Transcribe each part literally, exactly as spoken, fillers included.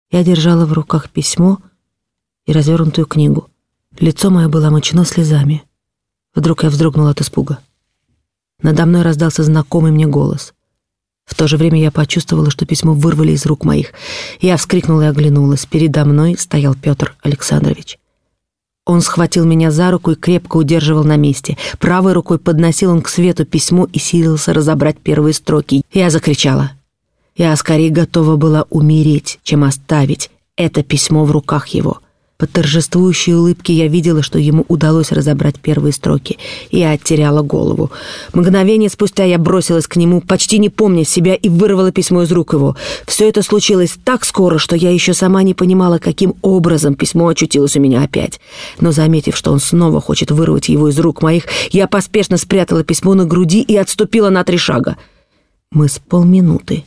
Я держала в руках письмо и развернутую книгу. Лицо мое было омочено слезами. Вдруг я вздрогнула от испуга. Надо мной раздался знакомый мне голос. В то же время я почувствовала, что письмо вырвали из рук моих. Я вскрикнула и оглянулась. Передо мной стоял Петр Александрович. Он схватил меня за руку и крепко удерживал на месте. Правой рукой подносил он к свету письмо и силился разобрать первые строки. Я закричала. Я скорее готова была умереть, чем оставить это письмо в руках его. По торжествующей улыбке я видела, что ему удалось разобрать первые строки. Я оттеряла голову. Мгновение спустя я бросилась к нему, почти не помня себя, и вырвала письмо из рук его. Все это случилось так скоро, что я еще сама не понимала, каким образом письмо очутилось у меня опять. Но, заметив, что он снова хочет вырвать его из рук моих, я поспешно спрятала письмо на груди и отступила на три шага. Мы с полминуты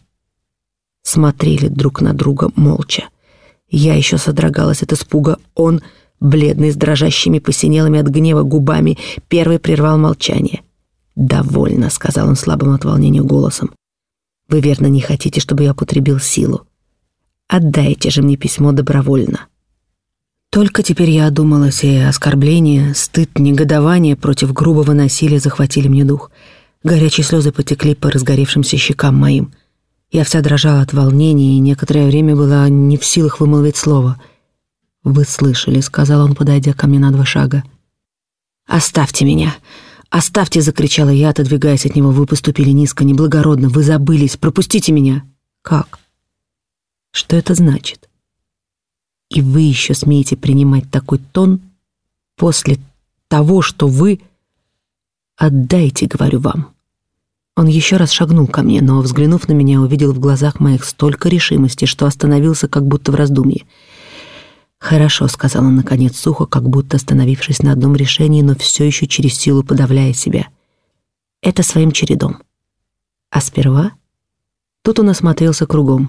смотрели друг на друга молча. Я еще содрогалась от испуга. Он, бледный, с дрожащими, посинелыми от гнева губами, первый прервал молчание. «Довольно», — сказал он слабым от волнения голосом. «Вы, верно, не хотите, чтобы я употребил силу? Отдайте же мне письмо добровольно». Только теперь я одумалась, и оскорбление, стыд, негодование против грубого насилия захватили мне дух. Горячие слезы потекли по разгоревшимся щекам моим. Я вся дрожала от волнения и некоторое время была не в силах вымолвить слово. «Вы слышали», — сказал он, подойдя ко мне на два шага. «Оставьте меня! Оставьте!» — закричала я, отодвигаясь от него. «Вы поступили низко, неблагородно, вы забылись, пропустите меня!» «Как? Что это значит? И вы еще смеете принимать такой тон после того, что вы... Отдайте, говорю вам!» Он еще раз шагнул ко мне, но, взглянув на меня, увидел в глазах моих столько решимости, что остановился как будто в раздумье. «Хорошо», — сказал он наконец сухо, как будто остановившись на одном решении, но все еще через силу подавляя себя. «Это своим чередом. А сперва...» Тут он осмотрелся кругом.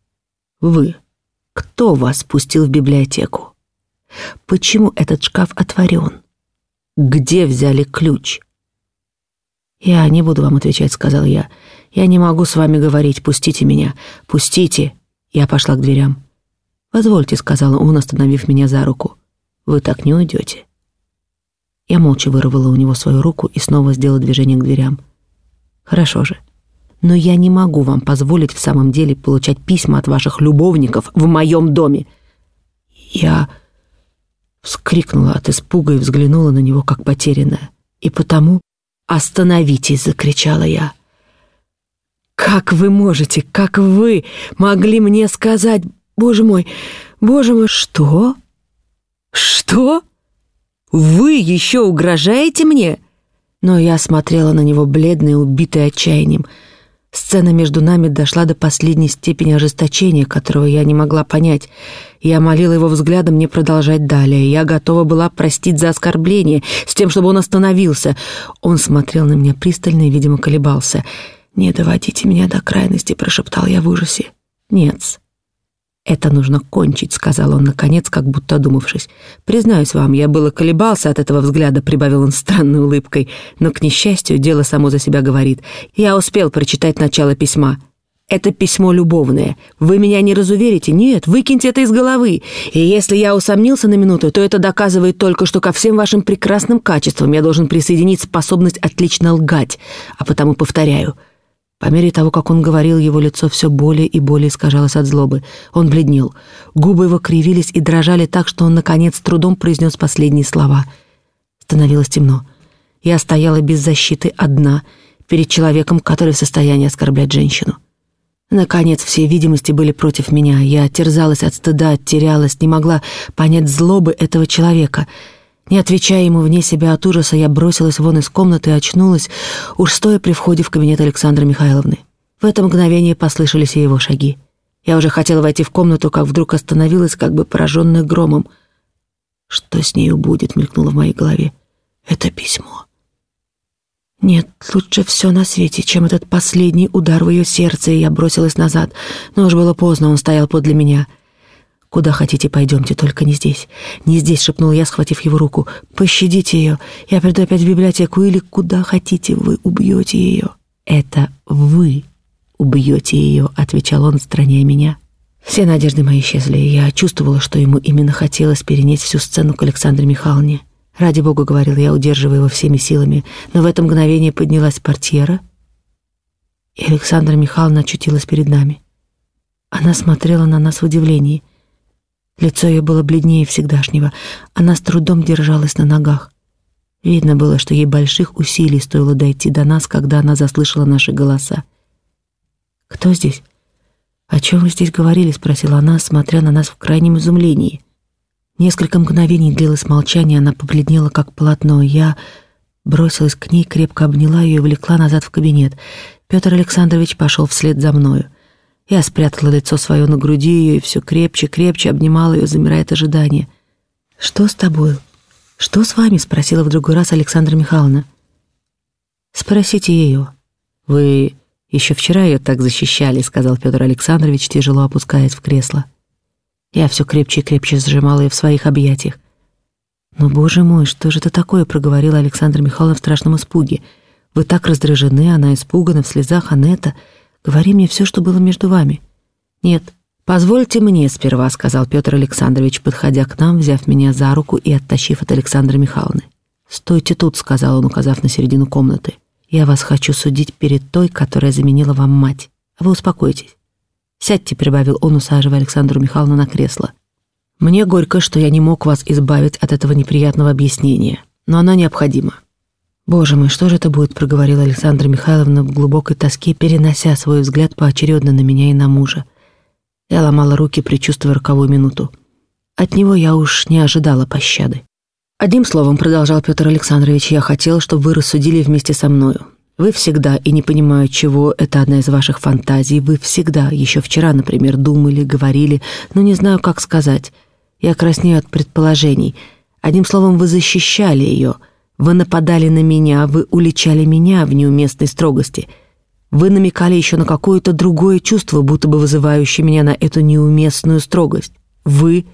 «Вы. Кто вас пустил в библиотеку? Почему этот шкаф отворен? Где взяли ключ?» «Я не буду вам отвечать», — сказал я. «Я не могу с вами говорить. Пустите меня. Пустите». Я пошла к дверям. «Позвольте», — сказал он, остановив меня за руку. «Вы так не уйдете». Я молча вырвала у него свою руку и снова сделала движение к дверям. «Хорошо же. Но я не могу вам позволить в самом деле получать письма от ваших любовников в моем доме». Я вскрикнула от испуга и взглянула на него как потерянная. И потому... «Остановитесь!» — закричала я. «Как вы можете, как вы могли мне сказать? Боже мой, боже мой, что? Что? Вы еще угрожаете мне?» Но я смотрела на него, бледная, убитая отчаянием. Сцена между нами дошла до последней степени ожесточения, которого я не могла понять. Я молила его взглядом не продолжать далее. Я готова была простить за оскорбление, с тем, чтобы он остановился. Он смотрел на меня пристально и, видимо, колебался. «Не доводите меня до крайности», — прошептал я в ужасе. «Нет, это нужно кончить», — сказал он, наконец, как будто одумавшись. «Признаюсь вам, я было колебался от этого взгляда», — прибавил он странной улыбкой. «Но, к несчастью, дело само за себя говорит. Я успел прочитать начало письма. Это письмо любовное. Вы меня не разуверите? Нет, выкиньте это из головы. И если я усомнился на минуту, то это доказывает только, что ко всем вашим прекрасным качествам я должен присоединить способность отлично лгать. А потому повторяю». По мере того, как он говорил, его лицо все более и более искажалось от злобы. Он бледнел. Губы его кривились и дрожали так, что он, наконец, с трудом произнес последние слова. Становилось темно. Я стояла без защиты одна, перед человеком, который в состоянии оскорблять женщину. Наконец, все видимости были против меня. Я терзалась от стыда, терялась, не могла понять злобы этого человека. Не отвечая ему вне себя от ужаса, я бросилась вон из комнаты и очнулась, уж стоя при входе в кабинет Александры Михайловны. В это мгновение послышались и его шаги. Я уже хотела войти в комнату, как вдруг остановилась, как бы пораженная громом. «Что с нею будет?» — мелькнуло в моей голове. «Это письмо. Нет, лучше все на свете, чем этот последний удар в ее сердце», и я бросилась назад. Но уж было поздно, он стоял подле меня. «Куда хотите, пойдемте, только не здесь. Не здесь», — шепнул я, схватив его руку. «Пощадите ее. Я приду опять в библиотеку. Или куда хотите, вы убьете ее». «Это вы убьете ее», — отвечал он, отстраняя меня. Все надежды мои исчезли, и я чувствовала, что ему именно хотелось перенести всю сцену к Александре Михайловне. «Ради Бога», — говорил я, удерживая его всеми силами, но в это мгновение поднялась портьера, и Александра Михайловна очутилась перед нами. Она смотрела на нас в удивлении. Лицо ее было бледнее всегдашнего. Она с трудом держалась на ногах. Видно было, что ей больших усилий стоило дойти до нас, когда она заслышала наши голоса. «Кто здесь? О чем вы здесь говорили?» — спросила она, смотря на нас в крайнем изумлении. Несколько мгновений длилось молчание, она побледнела, как полотно. Я бросилась к ней, крепко обняла ее и влекла назад в кабинет. Петр Александрович пошел вслед за мною. Я спрятала лицо свое на груди ее и все крепче, крепче обнимала ее, замирая от ожидания. «Что с тобой? Что с вами?» — спросила в другой раз Александра Михайловна. «Спросите ее». «Вы еще вчера ее так защищали», — сказал Петр Александрович, тяжело опускаясь в кресло. Я все крепче и крепче сжимала ее в своих объятиях. «Но, боже мой, что же это такое?» — проговорила Александра Михайловна в страшном испуге. «Вы так раздражены, она испугана, в слезах, Анетта. Говори мне все, что было между вами». «Нет, позвольте мне сперва», — сказал Петр Александрович, подходя к нам, взяв меня за руку и оттащив от Александры Михайловны. «Стойте тут», — сказал он, указав на середину комнаты. «Я вас хочу судить перед той, которая заменила вам мать. А вы успокойтесь. Сядьте», — прибавил он, усаживая Александру Михайловну на кресло. «Мне горько, что я не мог вас избавить от этого неприятного объяснения, но оно необходимо». «Боже мой, что же это будет?» — проговорила Александра Михайловна в глубокой тоске, перенося свой взгляд поочередно на меня и на мужа. Я ломала руки, предчувствуя роковую минуту. От него я уж не ожидала пощады. «Одним словом, — продолжал Петр Александрович, — я хотел, чтобы вы рассудили вместе со мною. Вы всегда, и не понимаю, чего, это одна из ваших фантазий, вы всегда, еще вчера, например, думали, говорили, но не знаю, как сказать. Я краснею от предположений. Одним словом, вы защищали ее, вы нападали на меня, вы уличали меня в неуместной строгости. Вы намекали еще на какое-то другое чувство, будто бы вызывающее меня на эту неуместную строгость. Вы...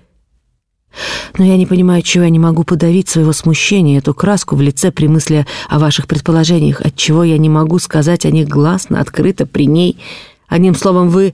Но я не понимаю, чего я не могу подавить своего смущения, эту краску в лице при мысли о ваших предположениях, отчего я не могу сказать о них гласно, открыто, при ней. Одним словом, вы...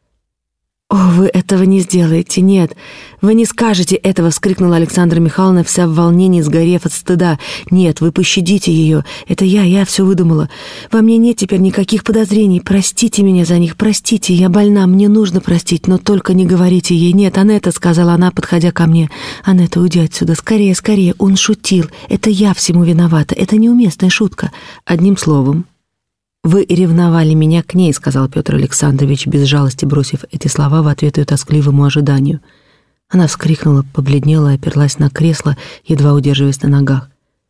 «О, вы этого не сделаете, нет, вы не скажете этого!» — вскрикнула Александра Михайловна, вся в волнении, сгорев от стыда. «Нет, вы пощадите ее, это я, я все выдумала. Во мне нет теперь никаких подозрений, простите меня за них, простите, я больна, мне нужно простить, но только не говорите ей. Нет, Анетта», — сказала она, подходя ко мне, — «Анетта, уйди отсюда, скорее, скорее, он шутил, это я всему виновата, это неуместная шутка». «Одним словом, вы ревновали меня к ней», — сказал Петр Александрович, без жалости бросив эти слова в ответ ее тоскливому ожиданию. Она вскрикнула, побледнела и оперлась на кресло, едва удерживаясь на ногах.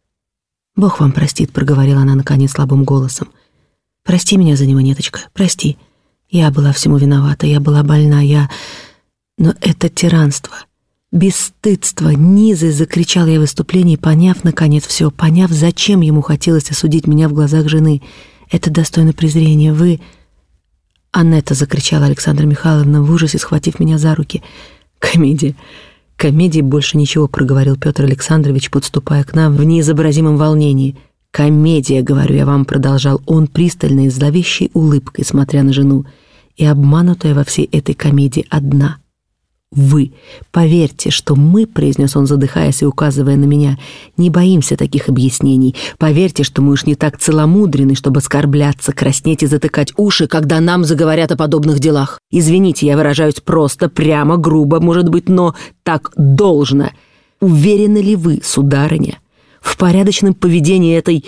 «Бог вам простит», — проговорила она наконец слабым голосом. «Прости меня за него, Неточка, прости. Я была всему виновата, я была больна, я... Но это тиранство, бесстыдство, низость!» — закричала я в выступлении, поняв, наконец, все, поняв, зачем ему хотелось осудить меня в глазах жены. «Это достойно презрения. Вы...» «Анетта!» — закричала Александра Михайловна в ужасе, схватив меня за руки. «Комедия! Комедии больше ничего», — проговорил Петр Александрович, подступая к нам в неизобразимом волнении. «Комедия, говорю я вам», — продолжал он пристально и зловещей улыбкой, смотря на жену. «И обманутая во всей этой комедии одна. Вы. Поверьте, что мы, — произнес он, задыхаясь и указывая на меня, — не боимся таких объяснений. Поверьте, что мы уж не так целомудрены, чтобы оскорбляться, краснеть и затыкать уши, когда нам заговорят о подобных делах. Извините, я выражаюсь просто, прямо, грубо, может быть, но так должно. Уверены ли вы, сударыня, в порядочном поведении этой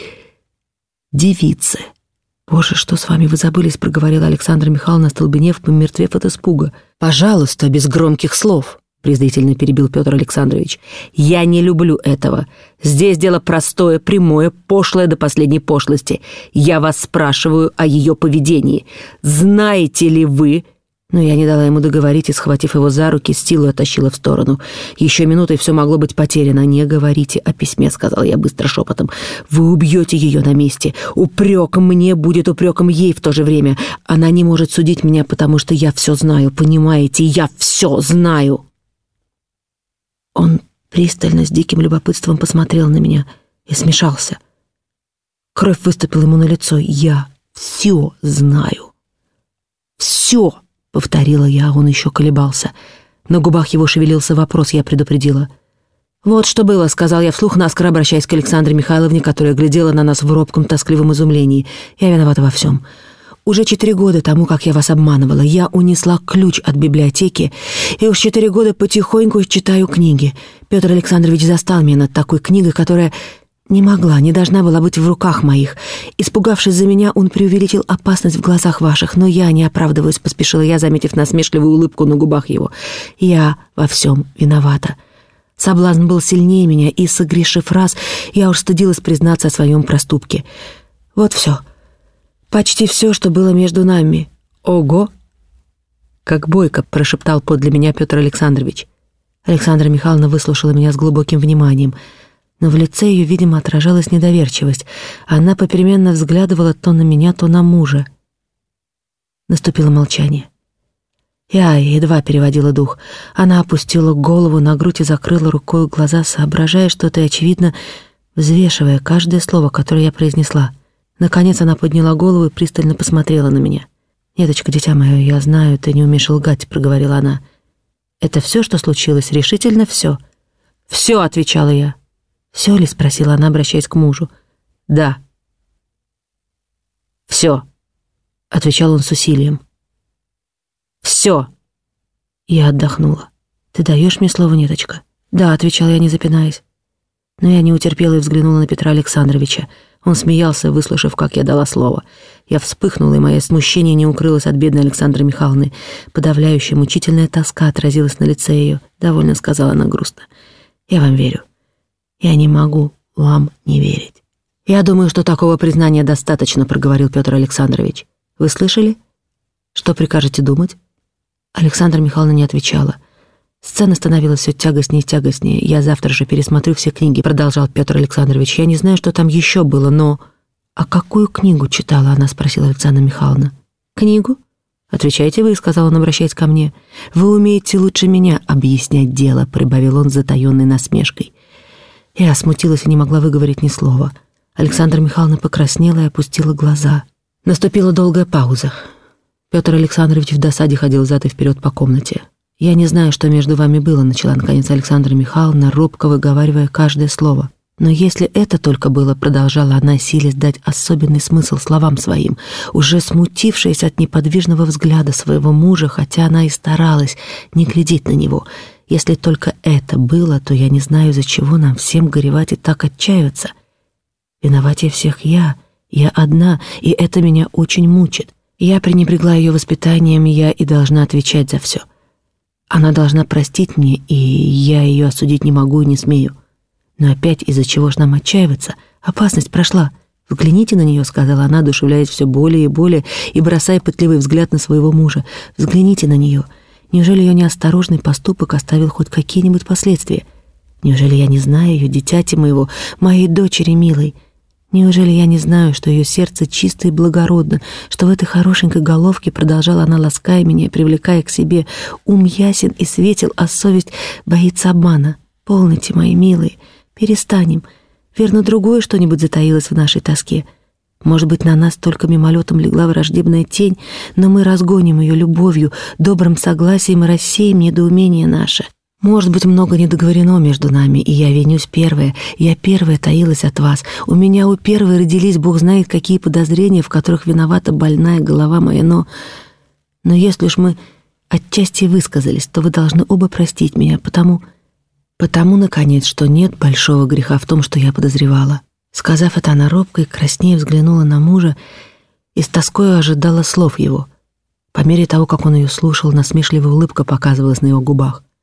девицы?» «Боже, что с вами, вы забылись», — проговорила Александра Михайловна, остолбенев, помертвев от испуга. «Пожалуйста, без громких слов», — презрительно перебил Петр Александрович. «Я не люблю этого. Здесь дело простое, прямое, пошлое до последней пошлости. Я вас спрашиваю о ее поведении. Знаете ли вы...» Но я не дала ему договорить и, схватив его за руки, с силой оттащила в сторону. «Еще минутой все могло быть потеряно. Не говорите о письме», — сказала я быстро шепотом. «Вы убьете ее на месте. Упреком мне будет упреком ей в то же время. Она не может судить меня, потому что я все знаю, понимаете? Я все знаю». Он пристально, с диким любопытством посмотрел на меня и смешался. Кровь выступила ему на лицо. «Я все знаю. Все!» Повторила я, он еще колебался. На губах его шевелился вопрос, я предупредила. «Вот что было», — сказал я вслух, наскоро обращаясь к Александре Михайловне, которая глядела на нас в робком, тоскливом изумлении. «Я виновата во всем. Уже четыре года тому, как я вас обманывала, я унесла ключ от библиотеки, и уж четыре года потихоньку читаю книги. Петр Александрович застал меня над такой книгой, которая не могла, не должна была быть в руках моих. Испугавшись за меня, он преувеличил опасность в глазах ваших, но я не оправдываюсь», — поспешила я, заметив насмешливую улыбку на губах его. «Я во всем виновата. Соблазн был сильнее меня, и, согрешив раз, я уж стыдилась признаться о своем проступке. Вот все. Почти все, что было между нами. Ого!» Как бойко прошептал подле меня Петр Александрович. Александра Михайловна выслушала меня с глубоким вниманием, но в лице ее, видимо, отражалась недоверчивость. Она попеременно взглядывала то на меня, то на мужа. Наступило молчание. Я едва переводила дух. Она опустила голову на грудь и закрыла рукой глаза, соображая что-то и, очевидно, взвешивая каждое слово, которое я произнесла. Наконец она подняла голову и пристально посмотрела на меня. «Неточка, дитя мое, я знаю, ты не умеешь лгать», — проговорила она. «Это все, что случилось? Решительно все?» «Все», — отвечала я. «Все ли?» — спросила она, обращаясь к мужу. «Да». «Все», — отвечал он с усилием. «Все!» Я отдохнула. «Ты даешь мне слово, Неточка?» «Да», — отвечала я, не запинаясь. Но я не утерпела и взглянула на Петра Александровича. Он смеялся, выслушав, как я дала слово. Я вспыхнула, и мое смущение не укрылось от бедной Александры Михайловны. Подавляющая, мучительная тоска отразилась на лице ее. «Довольно», — сказала она грустно. «Я вам верю. Я не могу вам не верить». «Я думаю, что такого признания достаточно», — проговорил Петр Александрович. «Вы слышали? Что прикажете думать?» Александра Михайловна не отвечала. Сцена становилась все тягостнее и тягостнее. «Я завтра же пересмотрю все книги», — продолжал Петр Александрович. «Я не знаю, что там еще было, но...» «А какую книгу читала она?» — спросила Александра Михайловна. «Книгу? Отвечайте вы», — сказал он, обращаясь ко мне. «Вы умеете лучше меня объяснять дело», — прибавил он с затаенной насмешкой. Я смутилась и не могла выговорить ни слова. Александра Михайловна покраснела и опустила глаза. Наступила долгая пауза. Петр Александрович в досаде ходил взад и вперед по комнате. «Я не знаю, что между вами было», — начала наконец Александра Михайловна, робко выговаривая каждое слово. «Но если это только было», — продолжала она, силясь дать особенный смысл словам своим, уже смутившаяся от неподвижного взгляда своего мужа, хотя она и старалась не глядеть на него. «Если только это было, то я не знаю, из-за чего нам всем горевать и так отчаиваться. Виноватее всех я, я одна, и это меня очень мучит. Я пренебрегла ее воспитанием, я и должна отвечать за все. Она должна простить мне, и я ее осудить не могу и не смею. Но опять из-за чего ж нам отчаиваться? Опасность прошла. Взгляните на нее», — сказала она, одушевляясь все более и более и бросая пытливый взгляд на своего мужа. «Взгляните на нее. Неужели ее неосторожный поступок оставил хоть какие-нибудь последствия? Неужели я не знаю ее, дитяти моего, моей дочери милой? Неужели я не знаю, что ее сердце чисто и благородно, что в этой хорошенькой головке, продолжала она, лаская меня, привлекая к себе, ум ясен и светел, а совесть боится обмана? Полноте, мои милые, перестанем. Верно, другое что-нибудь затаилось в нашей тоске. Может быть, на нас только мимолетом легла враждебная тень, но мы разгоним ее любовью, добрым согласием и рассеем недоумение наше. Может быть, много недоговорено между нами, и я винюсь первая. Я первая таилась от вас. У меня у первой родились, Бог знает, какие подозрения, в которых виновата больная голова моя, но... Но если уж мы отчасти высказались, то вы должны оба простить меня, потому... Потому, наконец, что нет большого греха в том, что я подозревала». Сказав это, она робко и краснее взглянула на мужа и с тоскою ожидала слов его. По мере того, как он ее слушал, насмешливая улыбка показывалась на его губах.